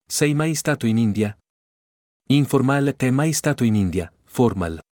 Sei mai stato in India? Informal, t'è mai stato in India? Formal.